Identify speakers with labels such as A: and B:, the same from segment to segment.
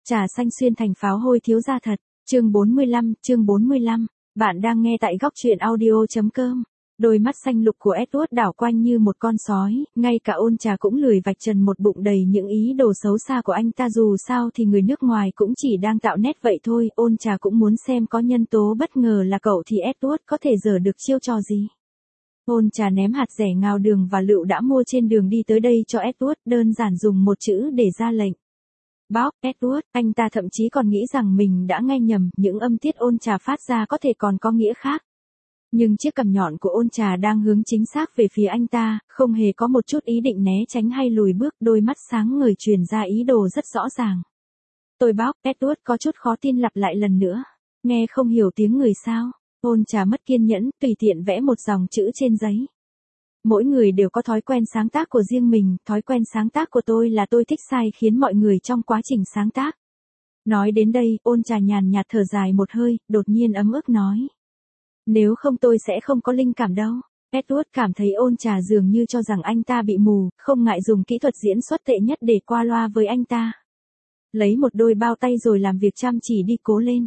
A: Trà xanh xuyên thành pháo hôi thiếu gia thật. Chương 45. Bạn đang nghe tại góc truyện audio.com. Đôi mắt xanh lục của Edward đảo quanh như một con sói, ngay cả ôn trà cũng lười vạch trần một bụng đầy những ý đồ xấu xa của anh ta, dù sao thì người nước ngoài cũng chỉ đang tạo nét vậy thôi. Ôn trà cũng muốn xem có nhân tố bất ngờ là cậu thì Edward có thể giở được chiêu trò gì. Ôn trà ném hạt dẻ ngào đường và lựu đã mua trên đường đi tới đây cho Edward, đơn giản dùng một chữ để ra lệnh. Bóc, Edward, anh ta thậm chí còn nghĩ rằng mình đã nghe nhầm, những âm tiết ôn trà phát ra có thể còn có nghĩa khác. Nhưng chiếc cằm nhọn của ôn trà đang hướng chính xác về phía anh ta, không hề có một chút ý định né tránh hay lùi bước, đôi mắt sáng ngời truyền ra ý đồ rất rõ ràng. Tôi bóc, Edward có chút khó tin lặp lại lần nữa. Nghe không hiểu tiếng người sao? Ôn trà mất kiên nhẫn, tùy tiện vẽ một dòng chữ trên giấy. Mỗi người đều có thói quen sáng tác của riêng mình, thói quen sáng tác của tôi là tôi thích sai khiến mọi người trong quá trình sáng tác. Nói đến đây, ôn trà nhàn nhạt thở dài một hơi, đột nhiên ấm ức nói. Nếu không tôi sẽ không có linh cảm đâu. Edward cảm thấy ôn trà dường như cho rằng anh ta bị mù, không ngại dùng kỹ thuật diễn xuất tệ nhất để qua loa với anh ta. Lấy một đôi bao tay rồi làm việc chăm chỉ đi, cố lên.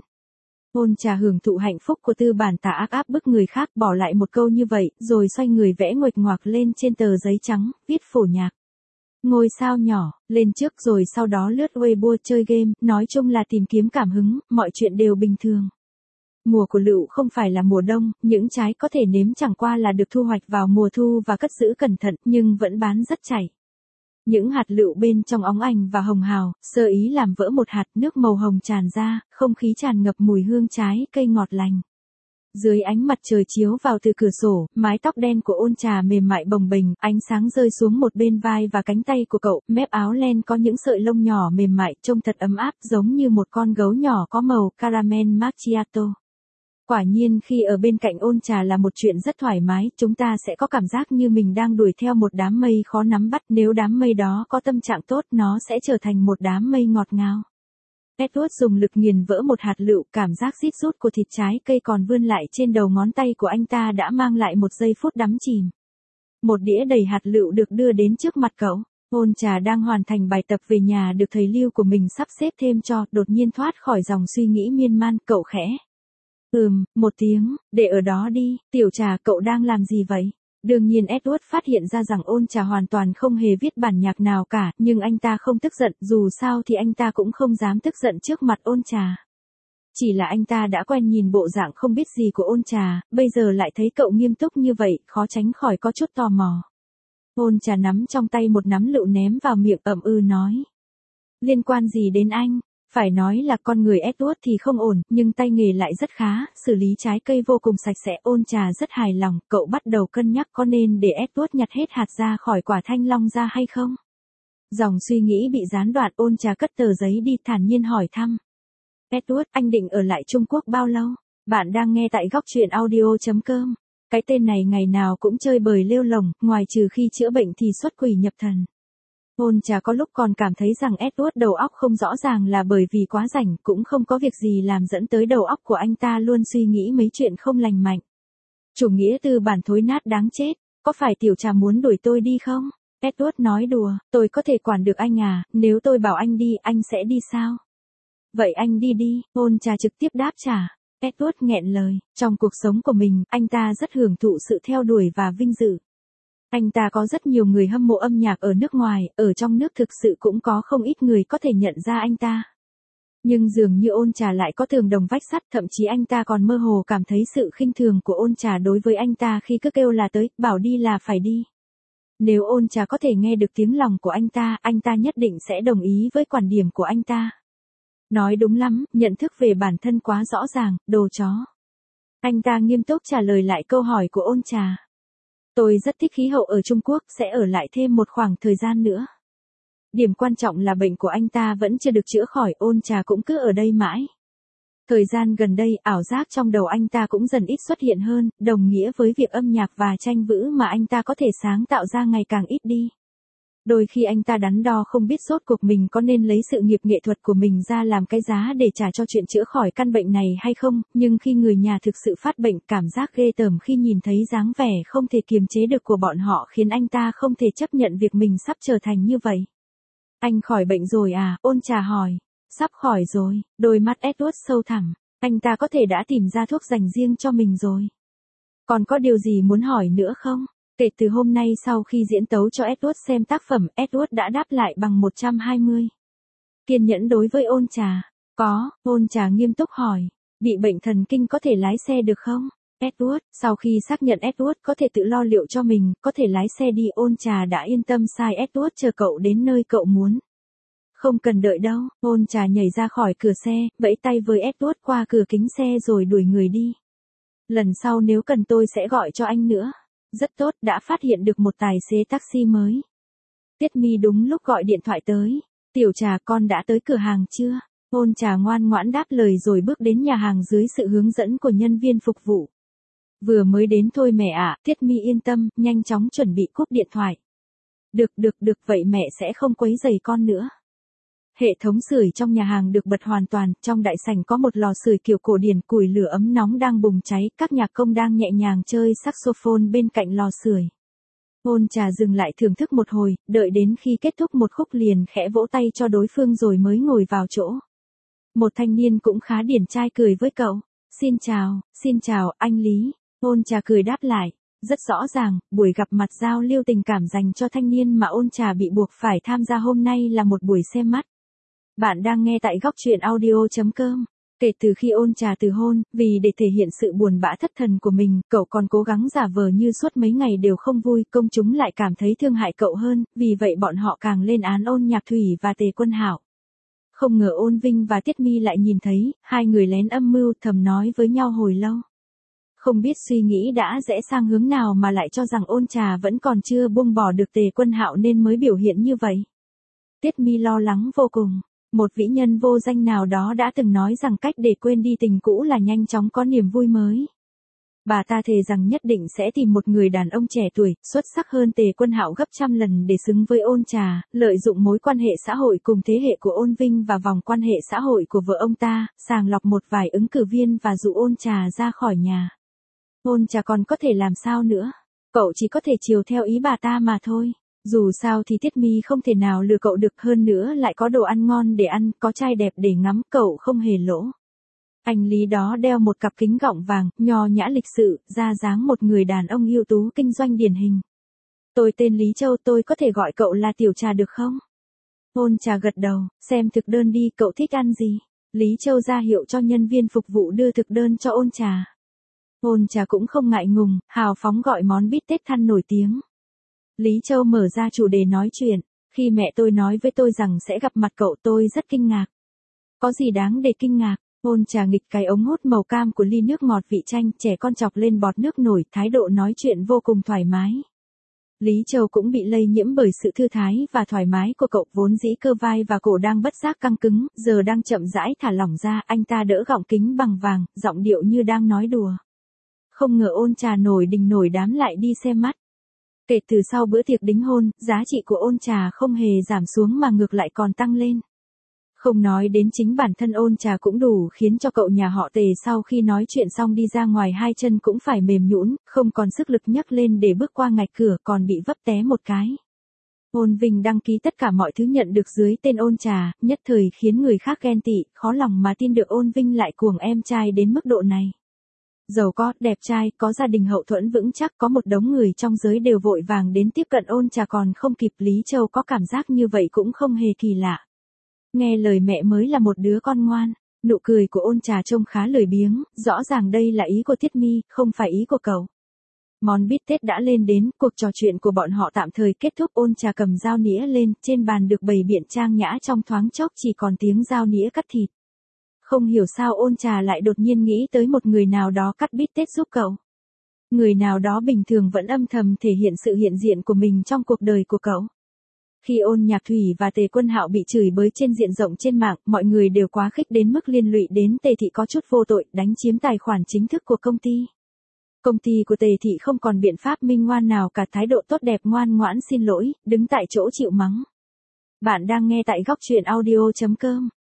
A: Ôn trà hưởng thụ hạnh phúc của tư bản tà ác áp bức người khác, bỏ lại một câu như vậy, rồi xoay người vẽ nguệch ngoạc lên trên tờ giấy trắng, viết phổ nhạc. Ngôi sao nhỏ, lên trước rồi sau đó lướt Weibo chơi game, nói chung là tìm kiếm cảm hứng, mọi chuyện đều bình thường. Mùa của lựu không phải là mùa đông, những trái có thể nếm chẳng qua là được thu hoạch vào mùa thu và cất giữ cẩn thận, nhưng vẫn bán rất chảy. Những hạt lựu bên trong óng ánh và hồng hào, sơ ý làm vỡ một hạt, nước màu hồng tràn ra, không khí tràn ngập mùi hương trái cây ngọt lành. Dưới ánh mặt trời chiếu vào từ cửa sổ, mái tóc đen của ôn trà mềm mại bồng bềnh, ánh sáng rơi xuống một bên vai và cánh tay của cậu, mép áo len có những sợi lông nhỏ mềm mại, trông thật ấm áp, giống như một con gấu nhỏ có màu caramel macchiato. Quả nhiên khi ở bên cạnh ôn trà là một chuyện rất thoải mái, chúng ta sẽ có cảm giác như mình đang đuổi theo một đám mây khó nắm bắt, nếu đám mây đó có tâm trạng tốt nó sẽ trở thành một đám mây ngọt ngào. Edward dùng lực nghiền vỡ một hạt lựu, cảm giác rít rút của thịt trái cây còn vươn lại trên đầu ngón tay của anh ta đã mang lại một giây phút đắm chìm. Một đĩa đầy hạt lựu được đưa đến trước mặt cậu. Ôn trà đang hoàn thành bài tập về nhà được thầy Lưu của mình sắp xếp thêm cho, đột nhiên thoát khỏi dòng suy nghĩ miên man, cậu khẽ. Một tiếng, để ở đó đi, tiểu trà, cậu đang làm gì vậy? Đương nhiên Edward phát hiện ra rằng ôn trà hoàn toàn không hề viết bản nhạc nào cả, nhưng anh ta không tức giận, dù sao thì anh ta cũng không dám tức giận trước mặt ôn trà. Chỉ là anh ta đã quen nhìn bộ dạng không biết gì của ôn trà, bây giờ lại thấy cậu nghiêm túc như vậy, khó tránh khỏi có chút tò mò. Ôn trà nắm trong tay một nắm lựu ném vào miệng, nói. Liên quan gì đến anh? Phải nói là con người Edward thì không ổn, nhưng tay nghề lại rất khá, xử lý trái cây vô cùng sạch sẽ. Ôn trà rất hài lòng, cậu bắt đầu cân nhắc có nên để Edward nhặt hết hạt ra khỏi quả thanh long ra hay không. Dòng suy nghĩ bị gián đoạn, ôn trà cất tờ giấy đi, thản nhiên hỏi thăm. Edward, anh định ở lại Trung Quốc bao lâu? Bạn đang nghe tại góc truyện audio.com. Cái tên này ngày nào cũng chơi bời lêu lồng, ngoài trừ khi chữa bệnh thì xuất quỷ nhập thần. Ôn trà có lúc còn cảm thấy rằng Edward đầu óc không rõ ràng là bởi vì quá rảnh, cũng không có việc gì làm dẫn tới đầu óc của anh ta luôn suy nghĩ mấy chuyện không lành mạnh. Chủ nghĩa tư bản thối nát đáng chết, có phải tiểu trà muốn đuổi tôi đi không? Edward nói đùa, tôi có thể quản được anh à, nếu tôi bảo anh đi, anh sẽ đi sao? Vậy anh đi đi, ôn trà trực tiếp đáp trả. Edward nghẹn lời, trong cuộc sống của mình, anh ta rất hưởng thụ sự theo đuổi và vinh dự. Anh ta có rất nhiều người hâm mộ âm nhạc ở nước ngoài, ở trong nước thực sự cũng có không ít người có thể nhận ra anh ta. Nhưng dường như ôn trà lại có tường đồng vách sắt, thậm chí anh ta còn mơ hồ cảm thấy sự khinh thường của ôn trà đối với anh ta khi cứ kêu là tới, bảo đi là phải đi. Nếu ôn trà có thể nghe được tiếng lòng của anh ta nhất định sẽ đồng ý với quan điểm của anh ta. Nói đúng lắm, nhận thức về bản thân quá rõ ràng, đồ chó. Anh ta nghiêm túc trả lời lại câu hỏi của ôn trà. Tôi rất thích khí hậu ở Trung Quốc, sẽ ở lại thêm một khoảng thời gian nữa. Điểm quan trọng là bệnh của anh ta vẫn chưa được chữa khỏi, ôn trà cũng cứ ở đây mãi. Thời gian gần đây, ảo giác trong đầu anh ta cũng dần ít xuất hiện hơn, đồng nghĩa với việc âm nhạc và tranh vữ mà anh ta có thể sáng tạo ra ngày càng ít đi. Đôi khi anh ta đắn đo không biết rốt cuộc mình có nên lấy sự nghiệp nghệ thuật của mình ra làm cái giá để trả cho chuyện chữa khỏi căn bệnh này hay không, nhưng khi người nhà thực sự phát bệnh, cảm giác ghê tởm khi nhìn thấy dáng vẻ không thể kiềm chế được của bọn họ khiến anh ta không thể chấp nhận việc mình sắp trở thành như vậy. Anh khỏi bệnh rồi à? Ôn trà hỏi. Sắp khỏi rồi, đôi mắt Edward sâu thẳm, anh ta có thể đã tìm ra thuốc dành riêng cho mình rồi. Còn có điều gì muốn hỏi nữa không? Kể từ hôm nay sau khi diễn tấu cho Edward xem tác phẩm, Edward đã đáp lại bằng 120. Kiên nhẫn đối với ôn trà. Có, ôn trà nghiêm túc hỏi. Bị bệnh thần kinh có thể lái xe được không? Edward, sau khi xác nhận Edward có thể tự lo liệu cho mình, có thể lái xe đi, ôn trà đã yên tâm sai Edward chờ cậu đến nơi cậu muốn. Không cần đợi đâu, ôn trà nhảy ra khỏi cửa xe, vẫy tay với Edward qua cửa kính xe rồi đuổi người đi. Lần sau nếu cần tôi sẽ gọi cho anh nữa. Rất tốt, đã phát hiện được một tài xế taxi mới. Tiết Mi đúng lúc gọi điện thoại tới. Tiểu Trà, con đã tới cửa hàng chưa? Ôn trà ngoan ngoãn đáp lời rồi bước đến nhà hàng dưới sự hướng dẫn của nhân viên phục vụ. Vừa mới đến thôi mẹ ạ, Tiết Mi yên tâm, nhanh chóng chuẩn bị cúp điện thoại. Được, vậy mẹ sẽ không quấy rầy con nữa. Hệ thống sưởi trong nhà hàng được bật hoàn toàn, trong đại sảnh có một lò sưởi kiểu cổ điển, củi lửa ấm nóng đang bùng cháy, các nhạc công đang nhẹ nhàng chơi saxophone bên cạnh lò sưởi. Ôn trà dừng lại thưởng thức một hồi, đợi đến khi kết thúc một khúc liền khẽ vỗ tay cho đối phương rồi mới ngồi vào chỗ. Một thanh niên cũng khá điển trai cười với cậu. Xin chào, anh Lý. Ôn trà cười đáp lại. Rất rõ ràng, buổi gặp mặt giao lưu tình cảm dành cho thanh niên mà ôn trà bị buộc phải tham gia hôm nay là một buổi xem mắt. Bạn đang nghe tại góc truyện audio.com. Kể từ khi ôn trà từ hôn, vì để thể hiện sự buồn bã thất thần của mình, cậu còn cố gắng giả vờ như suốt mấy ngày đều không vui, công chúng lại cảm thấy thương hại cậu hơn, vì vậy bọn họ càng lên án Ôn Nhạc Thủy và Tề Quân Hạo. Không ngờ Ôn Vinh và Tiết Mi lại nhìn thấy, hai người lén âm mưu thầm nói với nhau hồi lâu. Không biết suy nghĩ đã rẽ sang hướng nào mà lại cho rằng ôn trà vẫn còn chưa buông bỏ được Tề Quân Hạo nên mới biểu hiện như vậy. Tiết Mi lo lắng vô cùng. Một vĩ nhân vô danh nào đó đã từng nói rằng cách để quên đi tình cũ là nhanh chóng có niềm vui mới. Bà ta thề rằng nhất định sẽ tìm một người đàn ông trẻ tuổi, xuất sắc hơn Tề Quân Hạo gấp trăm lần để xứng với ôn trà, lợi dụng mối quan hệ xã hội cùng thế hệ của Ôn Vinh và vòng quan hệ xã hội của vợ ông ta, sàng lọc một vài ứng cử viên và dụ ôn trà ra khỏi nhà. Ôn trà còn có thể làm sao nữa? Cậu chỉ có thể chiều theo ý bà ta mà thôi. Dù sao thì Tiết Mi không thể nào lừa cậu được, hơn nữa lại có đồ ăn ngon để ăn, có trai đẹp để ngắm, cậu không hề lỗ. Anh Lý đó đeo một cặp kính gọng vàng, nho nhã lịch sự, ra dáng một người đàn ông ưu tú kinh doanh điển hình. Tôi tên Lý Châu, tôi có thể gọi cậu là Tiểu Trà được không? Ôn trà gật đầu, xem thực đơn đi, cậu thích ăn gì? Lý Châu ra hiệu cho nhân viên phục vụ đưa thực đơn cho ôn trà. Ôn trà cũng không ngại ngùng, hào phóng gọi món bít tết than nổi tiếng. Lý Châu mở ra chủ đề nói chuyện. Khi mẹ tôi nói với tôi rằng sẽ gặp mặt cậu, tôi rất kinh ngạc. Có gì đáng để kinh ngạc? Ôn trà nghịch cái ống hút màu cam của ly nước ngọt vị chanh, trẻ con chọc lên bọt nước nổi, thái độ nói chuyện vô cùng thoải mái. Lý Châu cũng bị lây nhiễm bởi sự thư thái và thoải mái của cậu, vốn dĩ cơ vai và cổ đang bất giác căng cứng, giờ đang chậm rãi thả lỏng ra, anh ta đỡ gọng kính bằng vàng, giọng điệu như đang nói đùa. Không ngờ ôn trà nổi đình nổi đám lại đi xem mắt. Kể từ sau bữa tiệc đính hôn, giá trị của ôn trà không hề giảm xuống mà ngược lại còn tăng lên. Không nói đến chính bản thân ôn trà cũng đủ khiến cho cậu nhà họ Tề sau khi nói chuyện xong đi ra ngoài hai chân cũng phải mềm nhũn, không còn sức lực nhấc lên để bước qua ngạch cửa, còn bị vấp té một cái. Ôn Vinh đăng ký tất cả mọi thứ nhận được dưới tên ôn trà, nhất thời khiến người khác ghen tị, khó lòng mà tin được Ôn Vinh lại cuồng em trai đến mức độ này. Giàu có, đẹp trai, có gia đình hậu thuẫn vững chắc, có một đống người trong giới đều vội vàng đến tiếp cận ôn trà còn không kịp. Lý Châu có cảm giác như vậy cũng không hề kỳ lạ. Nghe lời mẹ mới là một đứa con ngoan. Nụ cười của ôn trà trông khá lười biếng, rõ ràng đây là ý của Tiết Mi, không phải ý của cậu. Món bít tết đã lên đến, cuộc trò chuyện của bọn họ tạm thời kết thúc. Ôn trà cầm dao nĩa lên, trên bàn được bày biện trang nhã, trong thoáng chốc chỉ còn tiếng dao nĩa cắt thịt. Không hiểu sao ôn trà lại đột nhiên nghĩ tới một người nào đó cắt bít tết giúp cậu. Người nào đó bình thường vẫn âm thầm thể hiện sự hiện diện của mình trong cuộc đời của cậu. Khi Ôn Nhạc Thủy và Tề Quân Hạo bị chửi bới trên diện rộng trên mạng, mọi người đều quá khích đến mức liên lụy đến Tề Thị có chút vô tội, đánh chiếm tài khoản chính thức của công ty. Công ty của Tề Thị không còn biện pháp minh ngoan nào cả, thái độ tốt đẹp ngoan ngoãn xin lỗi, đứng tại chỗ chịu mắng. Bạn đang nghe tại góc truyện audio.com.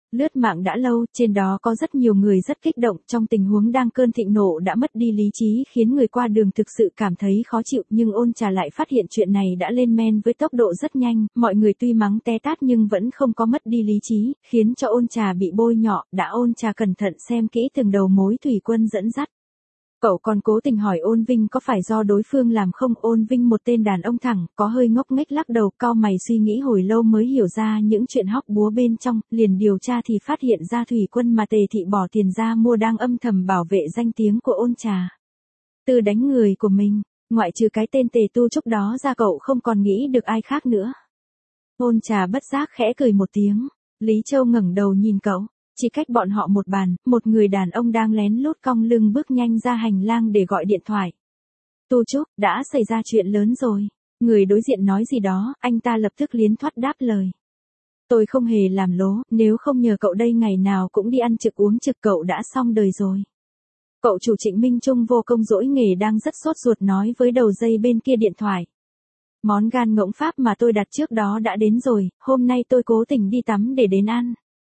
A: Lướt mạng đã lâu, trên đó có rất nhiều người rất kích động, trong tình huống đang cơn thịnh nộ đã mất đi lý trí khiến người qua đường thực sự cảm thấy khó chịu, nhưng Ôn Trà lại phát hiện chuyện này đã lên men với tốc độ rất nhanh, mọi người tuy mắng té tát nhưng vẫn không có mất đi lý trí, khiến cho Ôn Trà bị bôi nhọ, đã Ôn Trà cẩn thận xem kỹ từng đầu mối thủy quân dẫn dắt. Cậu còn cố tình hỏi Ôn Vinh có phải do đối phương làm không. Ôn Vinh một tên đàn ông thẳng, có hơi ngốc nghếch lắc đầu, cau mày suy nghĩ hồi lâu mới hiểu ra những chuyện hóc búa bên trong, liền điều tra thì phát hiện ra thủy quân mà Tề Thị bỏ tiền ra mua đang âm thầm bảo vệ danh tiếng của Ôn Trà. Từ đánh người của mình, ngoại trừ cái tên Tề Tu Trúc đó ra cậu không còn nghĩ được ai khác nữa. Ôn Trà bất giác khẽ cười một tiếng, Lý Châu ngẩng đầu nhìn cậu. Chỉ cách bọn họ một bàn, một người đàn ông đang lén lút cong lưng bước nhanh ra hành lang để gọi điện thoại. Tu Trúc, đã xảy ra chuyện lớn rồi. Người đối diện nói gì đó, anh ta lập tức liến thoát đáp lời. Tôi không hề làm lố, nếu không nhờ cậu đây ngày nào cũng đi ăn trực uống trực cậu đã xong đời rồi. Cậu chủ Trịnh Minh Trung vô công dỗi nghề đang rất sốt ruột nói với đầu dây bên kia điện thoại. Món gan ngỗng Pháp mà tôi đặt trước đó đã đến rồi, hôm nay tôi cố tình đi tắm để đến ăn.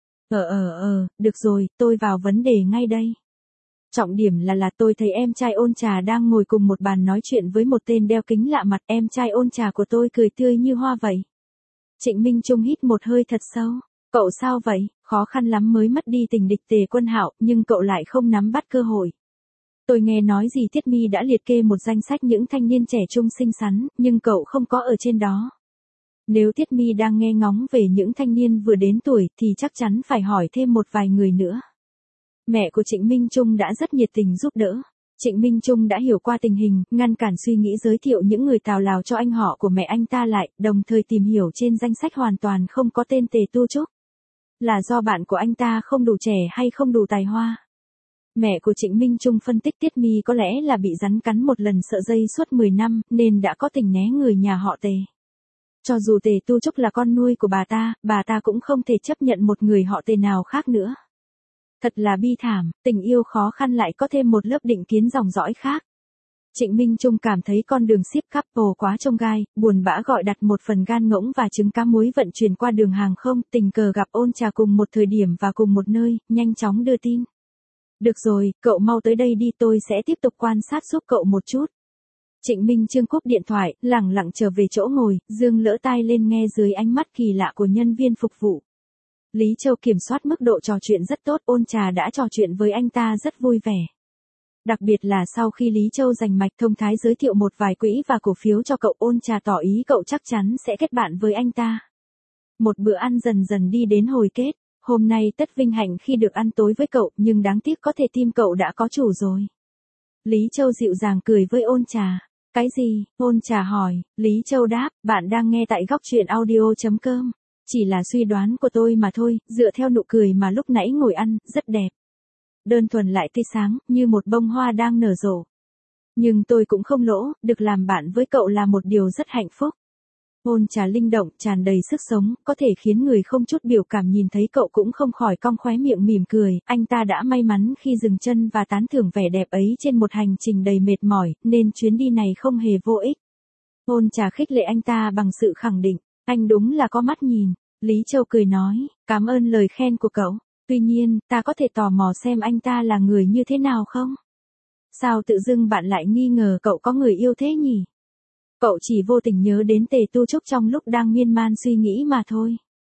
A: Được rồi, tôi vào vấn đề ngay đây. Trọng điểm là tôi thấy em trai Ôn Trà đang ngồi cùng một bàn nói chuyện với một tên đeo kính lạ mặt, em trai Ôn Trà của tôi cười tươi như hoa vậy. Trịnh Minh Trung hít một hơi thật sâu. Cậu sao vậy, khó khăn lắm mới mất đi tình địch Tề Quân Hạo, nhưng cậu lại không nắm bắt cơ hội. Tôi nghe nói gì Tiết Mi đã liệt kê một danh sách những thanh niên trẻ trung xinh xắn, nhưng cậu không có ở trên đó. Nếu Tiết Mi đang nghe ngóng về những thanh niên vừa đến tuổi thì chắc chắn phải hỏi thêm một vài người nữa. Mẹ của Trịnh Minh Trung đã rất nhiệt tình giúp đỡ. Trịnh Minh Trung đã hiểu qua tình hình, ngăn cản suy nghĩ giới thiệu những người tào lào cho anh họ của mẹ anh ta lại, đồng thời tìm hiểu trên danh sách hoàn toàn không có tên Tề Tu Trúc. Là do bạn của anh ta không đủ trẻ hay không đủ tài hoa? Mẹ của Trịnh Minh Trung phân tích Tiết Mi có lẽ là bị rắn cắn một lần sợ dây suốt 10 năm, nên đã có tình né người nhà họ Tề. Cho dù Tề Tu Trúc là con nuôi của bà ta cũng không thể chấp nhận một người họ Tề nào khác nữa. Thật là bi thảm, tình yêu khó khăn lại có thêm một lớp định kiến dòng dõi khác. Trịnh Minh Trung cảm thấy con đường ship couple quá chông gai, buồn bã gọi đặt một phần gan ngỗng và trứng cá muối vận chuyển qua đường hàng không, tình cờ gặp Ôn Trà cùng một thời điểm và cùng một nơi, nhanh chóng đưa tin. Được rồi, cậu mau tới đây đi, tôi sẽ tiếp tục quan sát giúp cậu một chút. Trịnh Minh Chương cúp điện thoại, lẳng lặng trở về chỗ ngồi, dương lỡ tai lên nghe dưới ánh mắt kỳ lạ của nhân viên phục vụ. Lý Châu kiểm soát mức độ trò chuyện rất tốt, Ôn Trà đã trò chuyện với anh ta rất vui vẻ. Đặc biệt là sau khi Lý Châu rành mạch thông thái giới thiệu một vài quỹ và cổ phiếu cho cậu, Ôn Trà tỏ ý cậu chắc chắn sẽ kết bạn với anh ta. Một bữa ăn dần dần đi đến hồi kết, hôm nay tất vinh hạnh khi được ăn tối với cậu, nhưng đáng tiếc có thể tim cậu đã có chủ rồi. Lý Châu dịu dàng cười với Ôn Trà. Cái gì? Ôn Trà hỏi. Lý Châu đáp, bạn đang nghe tại góc truyện audio.com. Chỉ là suy đoán của tôi mà thôi, dựa theo nụ cười mà lúc nãy ngồi ăn, rất đẹp. Đơn thuần lại tươi sáng, như một bông hoa đang nở rộ. Nhưng tôi cũng không lỗ, được làm bạn với cậu là một điều rất hạnh phúc. Ôn Trà linh động, tràn đầy sức sống, có thể khiến người không chút biểu cảm nhìn thấy cậu cũng không khỏi cong khóe miệng mỉm cười. Anh ta đã may mắn khi dừng chân và tán thưởng vẻ đẹp ấy trên một hành trình đầy mệt mỏi, nên chuyến đi này không hề vô ích. Ôn Trà khích lệ anh ta bằng sự khẳng định, anh đúng là có mắt nhìn. Lý Châu cười nói, cảm ơn lời khen của cậu. Tuy nhiên, ta có thể tò mò xem anh ta là người như thế nào không? Sao tự dưng bạn lại nghi ngờ cậu có người yêu thế nhỉ? Cậu chỉ vô tình nhớ đến Tề Tu Trúc trong lúc đang miên man suy nghĩ mà thôi.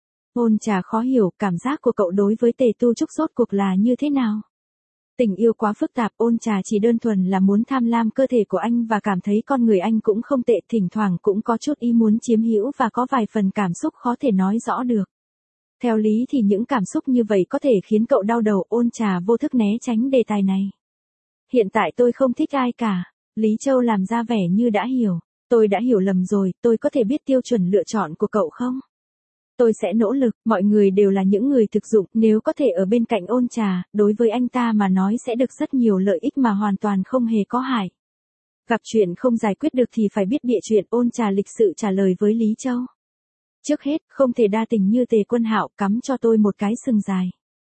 A: Ôn Trà khó hiểu cảm giác của cậu đối với Tề Tu Trúc rốt cuộc là như thế nào. Tình yêu quá phức tạp, Ôn Trà chỉ đơn thuần là muốn tham lam cơ thể của anh và cảm thấy con người anh cũng không tệ, thỉnh thoảng cũng có chút ý muốn chiếm hữu và có vài phần cảm xúc khó thể nói rõ được. Theo lý thì những cảm xúc như vậy có thể khiến cậu đau đầu, Ôn Trà vô thức né tránh đề tài này. Hiện tại tôi không thích ai cả. Lý Châu làm ra vẻ như đã hiểu. Tôi đã hiểu lầm rồi, tôi có thể biết tiêu chuẩn lựa chọn của cậu không? Tôi sẽ nỗ lực, mọi người đều là những người thực dụng, nếu có thể ở bên cạnh Ôn Trà, đối với anh ta mà nói sẽ được rất nhiều lợi ích mà hoàn toàn không hề có hại. Gặp chuyện không giải quyết được thì phải biết bịa chuyện, Ôn Trà lịch sự trả lời với Lý Châu. Trước hết, không thể đa tình như Tề Quân Hạo, cắm cho tôi một cái sừng dài.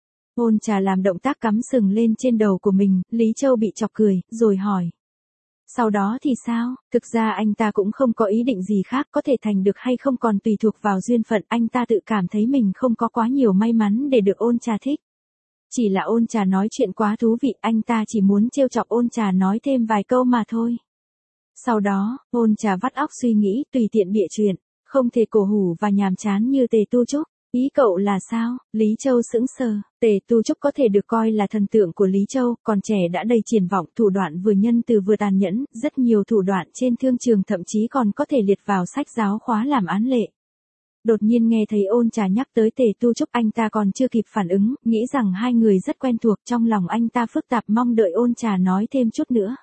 A: Ôn Trà làm động tác cắm sừng lên trên đầu của mình, Lý Châu bị chọc cười, rồi hỏi. Sau đó thì sao? Thực ra anh ta cũng không có ý định gì khác, có thể thành được hay không còn tùy thuộc vào duyên phận, anh ta tự cảm thấy mình không có quá nhiều may mắn để được Ôn Trà thích. Chỉ là Ôn Trà nói chuyện quá thú vị, anh ta chỉ muốn trêu chọc Ôn Trà nói thêm vài câu mà thôi. Sau đó, Ôn Trà vắt óc suy nghĩ, tùy tiện bịa chuyện, không thể cổ hủ và nhàm chán như Tề Tu Trúc. Ý cậu là sao? Lý Châu sững sờ, Tề Tu Trúc có thể được coi là thần tượng của Lý Châu, còn trẻ đã đầy triển vọng, thủ đoạn vừa nhân từ vừa tàn nhẫn, rất nhiều thủ đoạn trên thương trường thậm chí còn có thể liệt vào sách giáo khoa làm án lệ. Đột nhiên nghe thấy Ôn Trà nhắc tới Tề Tu Trúc, anh ta còn chưa kịp phản ứng, nghĩ rằng hai người rất quen thuộc, trong lòng anh ta phức tạp mong đợi Ôn Trà nói thêm chút nữa.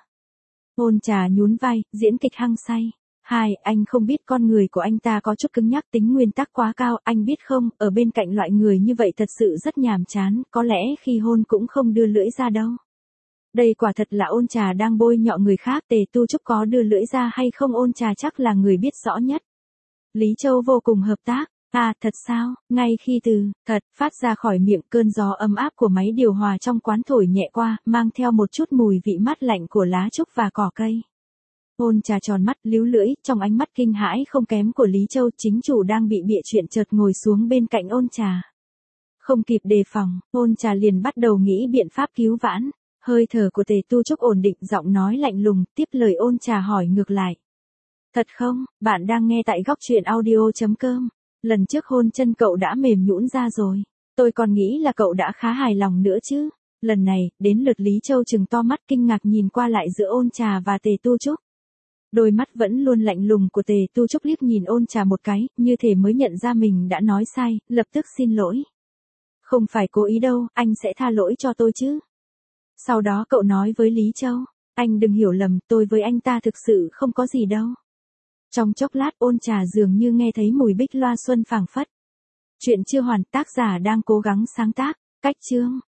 A: Ôn Trà nhún vai, diễn kịch hăng say. Anh không biết con người của anh ta có chút cứng nhắc, tính nguyên tắc quá cao, anh biết không, ở bên cạnh loại người như vậy thật sự rất nhàm chán, có lẽ khi hôn cũng không đưa lưỡi ra đâu. Đây quả thật là Ôn Trà đang bôi nhọ người khác, Tề Tu Trúc có đưa lưỡi ra hay không Ôn Trà chắc là người biết rõ nhất. Lý Châu vô cùng hợp tác. Thật sao? Ngay khi từ thật phát ra khỏi miệng, cơn gió ấm áp của máy điều hòa trong quán thổi nhẹ qua, mang theo một chút mùi vị mát lạnh của lá trúc và cỏ cây. Ôn Trà tròn mắt, líu lưỡi, trong ánh mắt kinh hãi không kém của Lý Châu, chính chủ đang bị bịa chuyện chợt ngồi xuống bên cạnh Ôn Trà. Không kịp đề phòng, Ôn Trà liền bắt đầu nghĩ biện pháp cứu vãn. Hơi thở của Tề Tu Trúc ổn định, giọng nói lạnh lùng, tiếp lời Ôn Trà hỏi ngược lại. Thật không? Bạn đang nghe tại góc truyện audio.com. Lần trước hôn chân cậu đã mềm nhũn ra rồi. Tôi còn nghĩ là cậu đã khá hài lòng nữa chứ. Lần này, đến lượt Lý Châu trừng to mắt kinh ngạc nhìn qua lại giữa Ôn Trà và Tề Tu Trúc. Đôi mắt vẫn luôn lạnh lùng của Tề Tu Trúc liếc nhìn Ôn Trà một cái, như thể mới nhận ra mình đã nói sai, lập tức xin lỗi. Không phải cố ý đâu, anh sẽ tha lỗi cho tôi chứ. Sau đó cậu nói với Lý Châu, anh đừng hiểu lầm, tôi với anh ta thực sự không có gì đâu. Trong chốc lát Ôn Trà dường như nghe thấy mùi bích loa xuân phảng phất. Chuyện chưa hoàn, tác giả đang cố gắng sáng tác, cách chương.